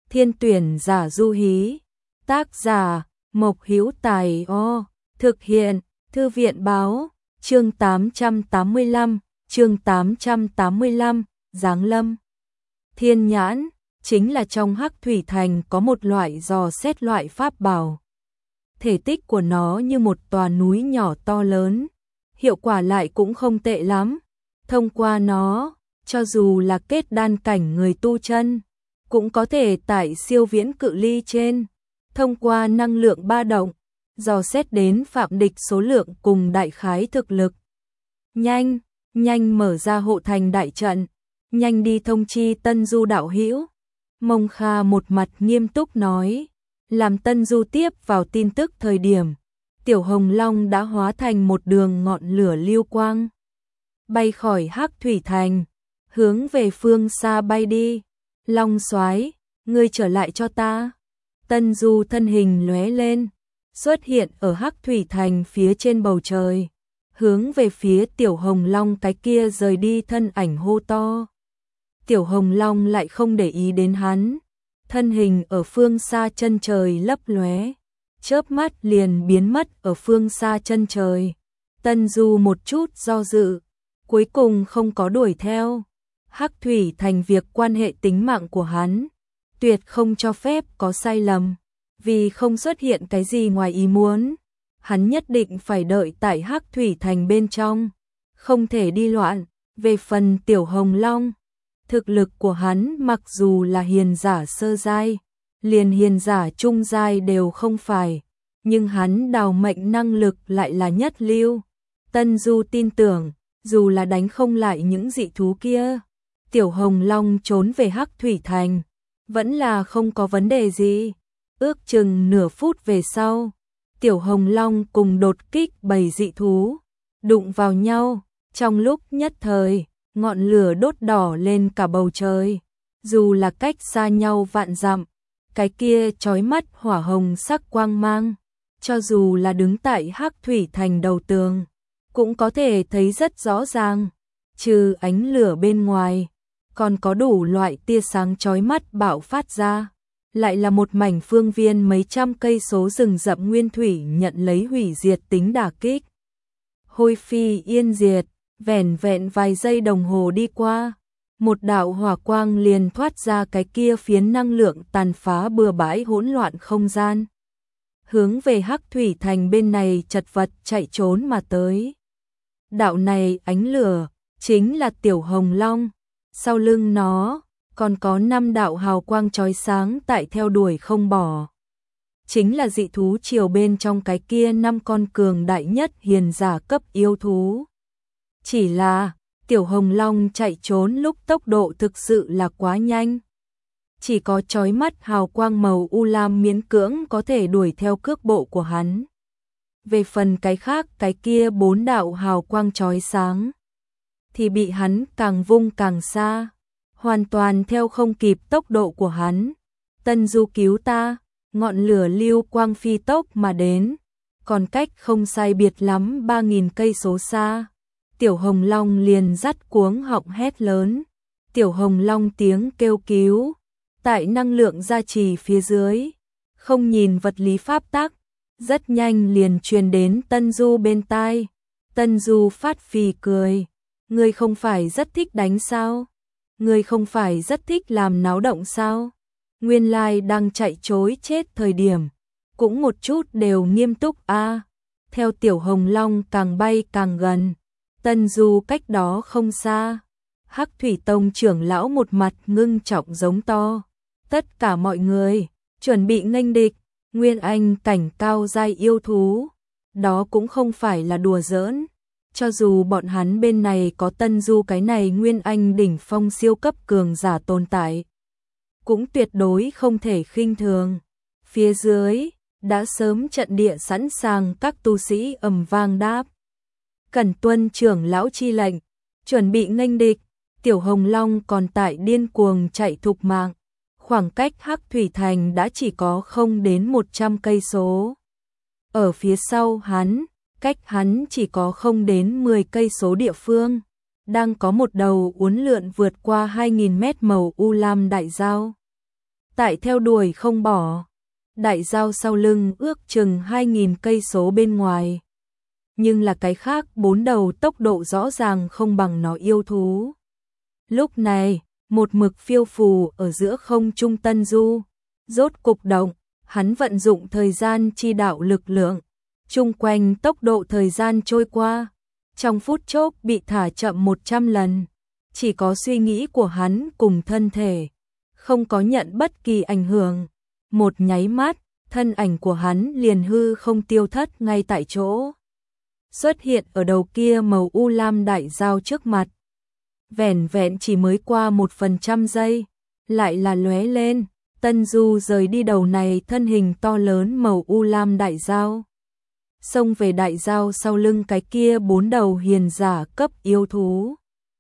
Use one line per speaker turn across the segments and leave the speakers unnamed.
Thiên tuyển giả du hí. Tác giả Mộc Hữu Tài. Thực hiện Thư viện báo. Chương 885, chương 885, Giáng lâm. Thiên nhãn chính là trong Hắc Thủy Thành có một loại dò xét loại pháp bảo. Thể tích của nó như một tòa núi nhỏ to lớn, hiệu quả lại cũng không tệ lắm. Thông qua nó, cho dù là kết đan cảnh người tu chân, cũng có thể tại siêu viễn cự ly trên, thông qua năng lượng ba động, dò xét đến phạm địch số lượng cùng đại khái thực lực. Nhanh mở ra hộ thành đại trận, nhanh đi thông chi Tân Du đạo hữu. Mông Kha một mặt nghiêm túc nói, làm Tân Du tiếp vào tin tức thời điểm, Tiểu Hồng Long đã hóa thành một đường ngọn lửa lưu quang, bay khỏi Hắc Thủy Thành, hướng về phương xa bay đi. Long Soái, ngươi trở lại cho ta. Tân Du thân hình lóe lên, xuất hiện ở Hắc Thủy Thành phía trên bầu trời, hướng về phía Tiểu Hồng Long cái kia rời đi thân ảnh hô to. Tiểu Hồng Long lại không để ý đến hắn, thân hình ở phương xa chân trời lấp lóe, chớp mắt liền biến mất ở phương xa chân trời. Tân Du một chút do dự, cuối cùng không có đuổi theo. Hắc Thủy Thành việc quan hệ tính mạng của hắn, tuyệt không cho phép có sai lầm, vì không xuất hiện cái gì ngoài ý muốn, hắn nhất định phải đợi tại Hắc Thủy Thành bên trong, không thể đi loạn. Về phần Tiểu Hồng Long, thực lực của hắn mặc dù là hiền giả sơ giai, liền hiền giả trung giai đều không phải, nhưng hắn đào mệnh năng lực lại là nhất lưu. Tân Du tin tưởng, dù là đánh không lại những dị thú kia, Tiểu Hồng Long trốn về Hắc Thủy Thành, vẫn là không có vấn đề gì. Ước chừng nửa phút về sau, Tiểu Hồng Long cùng đột kích bầy dị thú, đụng vào nhau, trong lúc nhất thời, ngọn lửa đốt đỏ lên cả bầu trời. Dù là cách xa nhau vạn dặm, cái kia chói mắt hỏa hồng sắc quang mang, cho dù là đứng tại Hắc Thủy Thành đầu tường, cũng có thể thấy rất rõ ràng. Trừ ánh lửa bên ngoài, còn có đủ loại tia sáng chói mắt bạo phát ra, lại là một mảnh phương viên mấy trăm cây số rừng rậm nguyên thủy nhận lấy hủy diệt tính đả kích. Hôi phi yên diệt, vẻn vẹn vài giây đồng hồ đi qua, một đạo hỏa quang liền thoát ra cái kia phiến năng lượng tàn phá bừa bãi hỗn loạn không gian, hướng về Hắc Thủy Thành bên này chật vật chạy trốn mà tới. Đạo này ánh lửa chính là Tiểu Hồng Long, sau lưng nó còn có 5 đạo hào quang chói sáng tại theo đuổi không bỏ. Chính là dị thú triều bên trong cái kia 5 con cường đại nhất hiền giả cấp yêu thú. Chỉ là Tiểu Hồng Long chạy trốn lúc tốc độ thực sự là quá nhanh, chỉ có chói mắt hào quang màu u lam miễn cưỡng có thể đuổi theo cước bộ của hắn. Về phần cái khác, cái kia 4 đạo hào quang chói sáng thì bị hắn càng vung càng xa, hoàn toàn theo không kịp tốc độ của hắn. Tân Du cứu ta, ngọn lửa lưu quang phi tốc mà đến, còn cách không sai biệt lắm 3000 cây số xa. Tiểu Hồng Long liền dắt cuống họng hét lớn. Tiểu Hồng Long tiếng kêu cứu, tại năng lượng gia trì phía dưới, không nhìn vật lý pháp tắc, rất nhanh liền truyền đến Tân Du bên tai. Tân Du phát phì cười, ngươi không phải rất thích đánh sao? Ngươi không phải rất thích làm náo động sao? Nguyên lai đang chạy trối chết thời điểm, cũng một chút đều nghiêm túc a. Theo Tiểu Hồng Long càng bay càng gần, Tân Du cách đó không xa, Hắc Thủy Tông trưởng lão một mặt ngưng trọng giống to. Tất cả mọi người, chuẩn bị nghênh địch, Nguyên Anh cảnh cao giai yêu thú. Đó cũng không phải là đùa giỡn. Cho dù bọn hắn bên này có Tân Du cái này Nguyên Anh đỉnh phong siêu cấp cường giả tồn tại, cũng tuyệt đối không thể khinh thường. Phía dưới, đã sớm trận địa sẵn sàng các tu sĩ ầm vang đáp. Cẩn tuân trưởng lão chi lệnh, chuẩn bị nghênh địch. Tiểu Hồng Long còn tại điên cuồng chạy thục mạng, khoảng cách Hắc Thủy Thành đã chỉ có không đến 100 cây số. Ở phía sau hắn, cách hắn chỉ có không đến 10 cây số địa phương, đang có một đầu uốn lượn vượt qua 2000 mét màu u lam đại dao. tại theo đuổi không bỏ. Đại giao sau lưng ước chừng 2.000 cây số bên ngoài. Nhưng là cái khác 4 đầu tốc độ rõ ràng không bằng nó yêu thú. Lúc này, một mực phiêu phù ở giữa không trung Tân Du, rốt cục động, hắn vận dụng thời gian chi đạo lực lượng, chung quanh tốc độ thời gian trôi qua, trong phút chốc bị thả chậm 100 lần, chỉ có suy nghĩ của hắn cùng thân thể, không có nhận bất kỳ ảnh hưởng, một nháy mắt, thân ảnh của hắn liền hư không tiêu thất ngay tại chỗ. Xuất hiện ở đầu kia màu u lam đại giao trước mặt. Vẻn vẹn chỉ mới qua 1% giây, lại là lóe lên, Tân Du rời đi đầu này thân hình to lớn màu u lam đại giao. Xông về đại giao sau lưng cái kia 4 đầu hiền giả cấp yêu thú.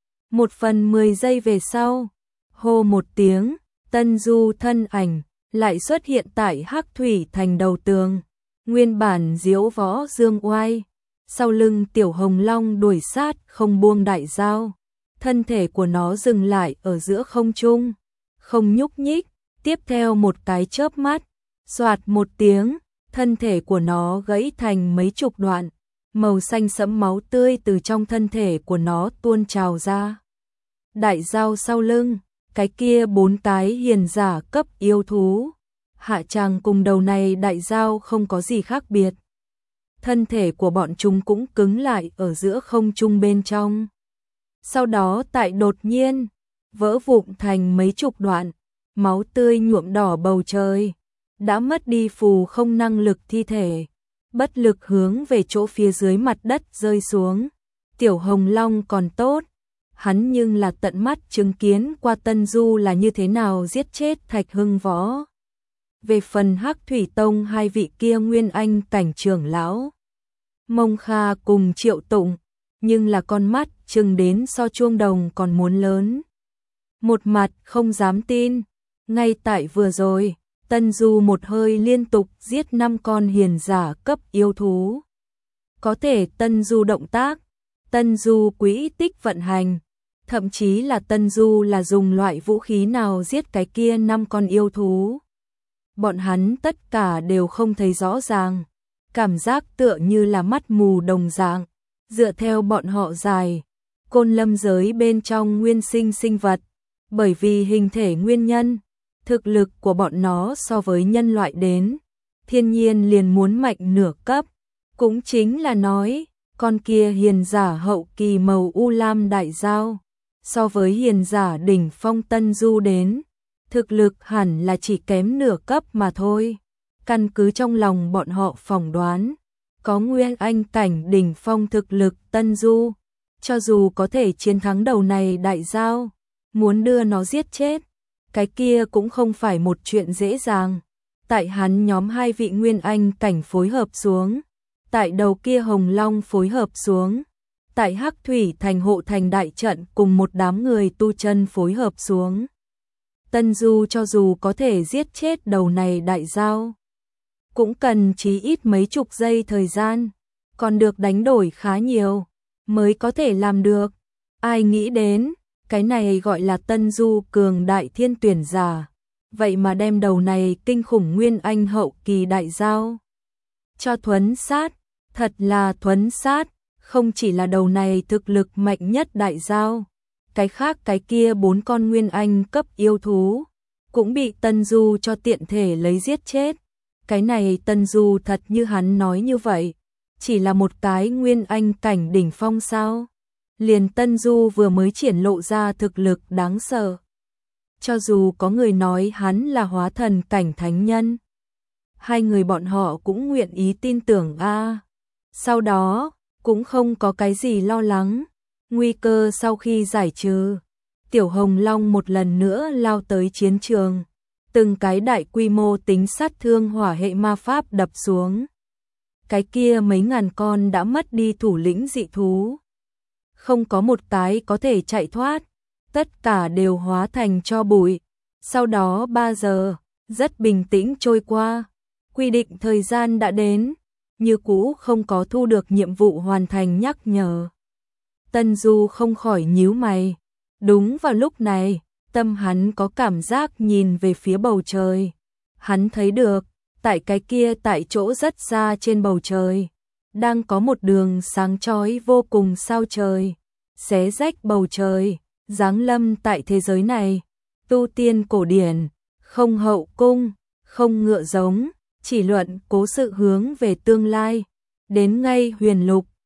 1/10 giây về sau, hô một tiếng, Tân Du thân ảnh lại xuất hiện tại Hắc Thủy Thành đầu tường, nguyên bản diễu võ dương oai, sau lưng tiểu hồng long đuổi sát không buông đại giao, thân thể của nó dừng lại ở giữa không trung, không nhúc nhích, tiếp theo một cái chớp mắt, xoạt một tiếng, thân thể của nó gãy thành mấy chục đoạn, màu xanh sẫm máu tươi từ trong thân thể của nó tuôn trào ra. Đại giao sau lưng, cái kia 4 cái hiền giả cấp yêu thú, hạ tràng cùng đầu này đại giao không có gì khác biệt. Thân thể của bọn chúng cũng cứng lại ở giữa không trung bên trong. Sau đó tại đột nhiên, vỡ vụn thành mấy chục đoạn, máu tươi nhuộm đỏ bầu trời, đã mất đi phù không năng lực thi thể, bất lực hướng về chỗ phía dưới mặt đất rơi xuống. Tiểu hồng long còn tốt, hắn nhưng là tận mắt chứng kiến qua Tân Du là như thế nào giết chết Thạch Hưng Võ. Về phần Hắc Thủy Tông hai vị kia nguyên anh cảnh trưởng lão, Mông Kha cùng Triệu Tụng, nhưng là con mắt chừng đến so chuông đồng còn muốn lớn. Một mặt không dám tin, ngay tại vừa rồi, Tân Du một hơi liên tục giết 5 con hiền giả cấp yêu thú. Có thể Tân Du động tác, Tân Du quỹ tích vận hành, thậm chí là Tân Du là dùng loại vũ khí nào giết cái kia 5 con yêu thú. Bọn hắn tất cả đều không thấy rõ ràng, cảm giác tựa như là mắt mù đồng dạng, dựa theo bọn họ dài, côn lâm giới bên trong nguyên sinh sinh vật, bởi vì hình thể nguyên nhân, thực lực của bọn nó so với nhân loại đến, thiên nhiên liền muốn mạnh nửa cấp, cũng chính là nói, con kia hiền giả hậu kỳ màu u lam đại giao, so với hiền giả đỉnh phong Tân Du đến, thực lực hẳn là chỉ kém nửa cấp mà thôi. Căn cứ trong lòng bọn họ phỏng đoán, có nguyên anh cảnh đỉnh phong thực lực Tân Du, cho dù có thể chiến thắng đầu này đại giao, muốn đưa nó giết chết, cái kia cũng không phải một chuyện dễ dàng. Tại hắn nhóm 2 vị nguyên anh cảnh phối hợp xuống, tại đầu kia hồng long phối hợp xuống, tại Hắc Thủy Thành hộ thành đại trận cùng một đám người tu chân phối hợp xuống. Tân Du cho dù có thể giết chết đầu này đại giao, cũng cần chí ít mấy chục giây thời gian, còn được đánh đổi khá nhiều, mới có thể làm được. Ai nghĩ đến, cái này gọi là Tân Du cường đại thiên tuyển giả, vậy mà đem đầu này kinh khủng nguyên anh hậu kỳ đại giao cho thuấn sát, thật là thuấn sát, không chỉ là đầu này thực lực mạnh nhất đại giao, cái khác cái kia 4 con nguyên anh cấp yêu thú, cũng bị Tân Du cho tiện thể lấy giết chết. Cái này Tân Du thật như hắn nói như vậy, chỉ là một cái nguyên anh cảnh đỉnh phong sao? Liền Tân Du vừa mới triển lộ ra thực lực đáng sợ. Cho dù có người nói hắn là hóa thần cảnh thánh nhân, 2 người bọn họ cũng nguyện ý tin tưởng a. Sau đó, cũng không có cái gì lo lắng, nguy cơ sau khi giải trừ, Tiểu Hồng Long một lần nữa lao tới chiến trường. Từng cái đại quy mô tính sát thương hỏa hệ ma pháp đập xuống. Cái kia mấy ngàn con đã mất đi thủ lĩnh dị thú. Không có một cái có thể chạy thoát, tất cả đều hóa thành tro bụi. Sau đó 3 giờ, rất bình tĩnh trôi qua, quy định thời gian đã đến, như cũ không có thu được nhiệm vụ hoàn thành nhắc nhở. Tân Du không khỏi nhíu mày, đúng vào lúc này, tâm hắn có cảm giác nhìn về phía bầu trời. Hắn thấy được, tại cái kia tại chỗ rất xa trên bầu trời, đang có một đường sáng chói vô cùng sao trời, xé rách bầu trời, giáng lâm tại thế giới này. Tu tiên cổ điển, không hậu cung, không ngựa giống, chỉ luận cố sự hướng về tương lai. Đến ngay huyền lục,